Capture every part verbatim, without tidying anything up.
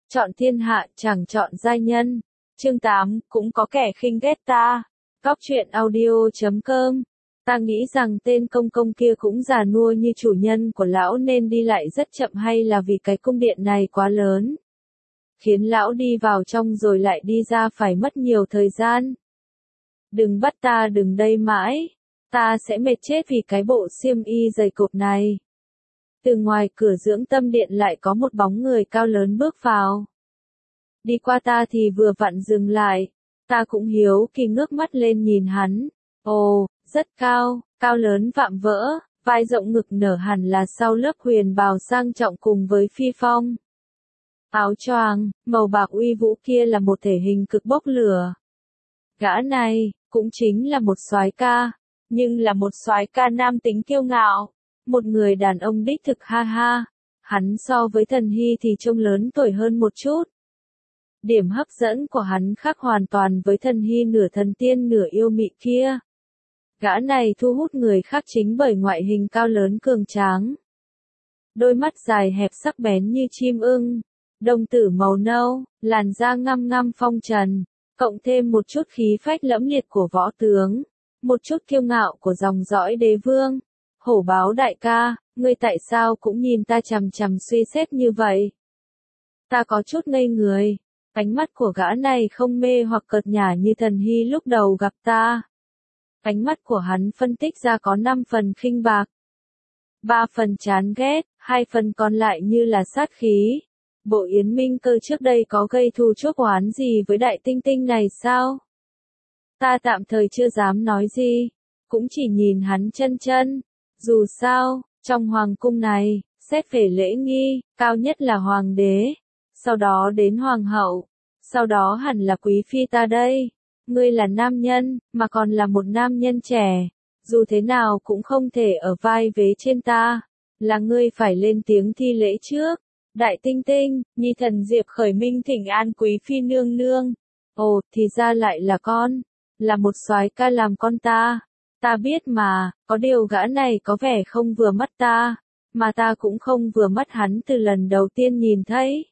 chọn thiên hạ chẳng chọn giai nhân. Chương tám, cũng có kẻ khinh ghét ta. Góc truyện audio chấm com. Ta nghĩ rằng tên công công kia cũng già nua như chủ nhân của lão nên đi lại rất chậm, hay là vì cái cung điện này quá lớn, khiến lão đi vào trong rồi lại đi ra phải mất nhiều thời gian. Đừng bắt ta đứng đây mãi, ta sẽ mệt chết vì cái bộ xiêm y dày cộp này. Từ ngoài cửa dưỡng tâm điện lại có một bóng người cao lớn bước vào. Đi qua ta thì vừa vặn dừng lại, ta cũng hiếu kỳ ngước mắt lên nhìn hắn. Ồ, rất cao, cao lớn vạm vỡ, vai rộng ngực nở hẳn là sau lớp huyền bào sang trọng cùng với phi phong. Áo choàng màu bạc uy vũ kia là một thể hình cực bốc lửa. Gã này cũng chính là một soái ca, nhưng là một soái ca nam tính kiêu ngạo, một người đàn ông đích thực ha ha. Hắn so với Thần Hy thì trông lớn tuổi hơn một chút. Điểm hấp dẫn của hắn khác hoàn toàn với Thần Hy nửa thần tiên nửa yêu mị kia. Gã này thu hút người khác chính bởi ngoại hình cao lớn cường tráng. Đôi mắt dài hẹp sắc bén như chim ưng, đồng tử màu nâu, làn da ngăm ngăm phong trần, cộng thêm một chút khí phách lẫm liệt của võ tướng, một chút kiêu ngạo của dòng dõi đế vương. Hổ báo đại ca, ngươi tại sao cũng nhìn ta chằm chằm suy xét như vậy? Ta có chút ngây người, ánh mắt của gã này không mê hoặc cợt nhả như Thần Hy lúc đầu gặp ta. Ánh mắt của hắn phân tích ra có năm phần khinh bạc, ba phần chán ghét, hai phần còn lại như là sát khí. Bộ Yến Minh Cơ trước đây có gây thù chuốc oán gì với đại tinh tinh này sao? Ta tạm thời chưa dám nói gì, cũng chỉ nhìn hắn chân chân. Dù sao, trong hoàng cung này, xét về lễ nghi, cao nhất là hoàng đế, sau đó đến hoàng hậu, sau đó hẳn là quý phi ta đây. Ngươi là nam nhân, mà còn là một nam nhân trẻ, dù thế nào cũng không thể ở vai vế trên ta, là ngươi phải lên tiếng thi lễ trước. Đại tinh tinh, nhi thần Diệp Khởi Minh thỉnh an quý phi nương nương. Ồ, thì ra lại là con, là một soái ca làm con ta. Ta biết mà, có điều gã này có vẻ không vừa mắt ta, mà ta cũng không vừa mắt hắn từ lần đầu tiên nhìn thấy.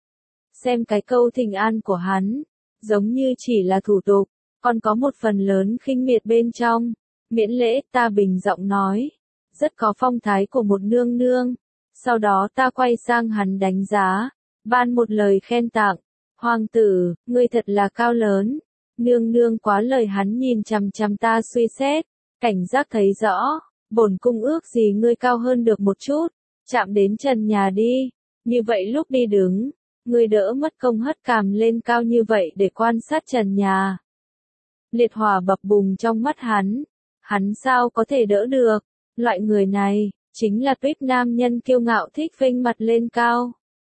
Xem cái câu thỉnh an của hắn, giống như chỉ là thủ tục, còn có một phần lớn khinh miệt bên trong. Miễn lễ, ta bình giọng nói, rất có phong thái của một nương nương. Sau đó ta quay sang hắn đánh giá, ban một lời khen tặng. Hoàng tử, ngươi thật là cao lớn. Nương nương quá lời. Hắn nhìn chằm chằm ta suy xét, cảnh giác thấy rõ, bổn cung ước gì ngươi cao hơn được một chút, chạm đến trần nhà đi, như vậy lúc đi đứng, ngươi đỡ mất công hất cằm lên cao như vậy để quan sát trần nhà. Liệt hỏa bập bùng trong mắt hắn, hắn sao có thể đỡ được, loại người này, chính là tuyết nam nhân kiêu ngạo thích vênh mặt lên cao.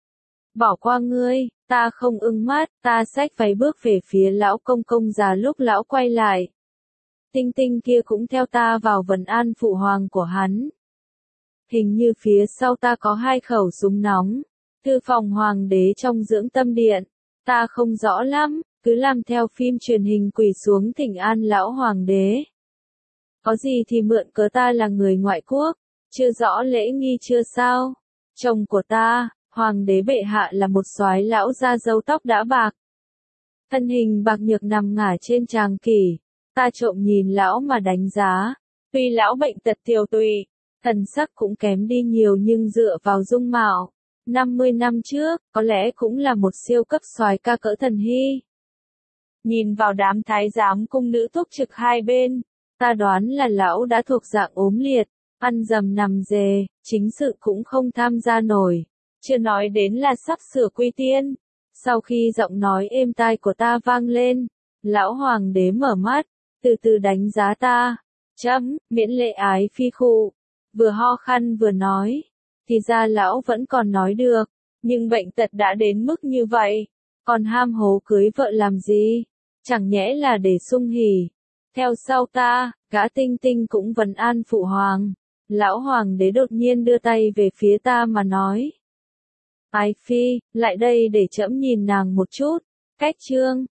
Bỏ qua ngươi, ta không ưng mắt, ta xách váy bước về phía lão công công già. Lúc lão quay lại, tinh tinh kia cũng theo ta vào vần an phụ hoàng của hắn. Hình như phía sau ta có hai khẩu súng nóng. Thư phòng hoàng đế trong dưỡng tâm điện, ta không rõ lắm, cứ làm theo phim truyền hình quỳ xuống thỉnh an lão hoàng đế. Có gì thì mượn cớ ta là người ngoại quốc, chưa rõ lễ nghi chưa sao. Chồng của ta, hoàng đế bệ hạ là một soái lão da râu tóc đã bạc, thân hình bạc nhược nằm ngả trên tràng kỷ. Ta trộm nhìn lão mà đánh giá, tuy lão bệnh tật tiều tụy, thần sắc cũng kém đi nhiều, nhưng dựa vào dung mạo, năm mươi năm trước, có lẽ cũng là một siêu cấp soái ca cỡ Thần Hy. Nhìn vào đám thái giám cung nữ túc trực hai bên, ta đoán là lão đã thuộc dạng ốm liệt, ăn dầm nằm dề, chính sự cũng không tham gia nổi, chưa nói đến là sắp sửa quy tiên. Sau khi giọng nói êm tai của ta vang lên, lão hoàng đế mở mắt, từ từ đánh giá ta. Chấm, miễn lễ ái phi khụ. Vừa ho khan vừa nói, thì ra lão vẫn còn nói được, nhưng bệnh tật đã đến mức như vậy, còn ham hố cưới vợ làm gì? Chẳng nhẽ là để sung hỉ. Theo sau ta, gã tinh tinh cũng vấn an phụ hoàng. Lão hoàng đế đột nhiên đưa tay về phía ta mà nói, Ái phi, lại đây để trẫm nhìn nàng một chút. Cách chương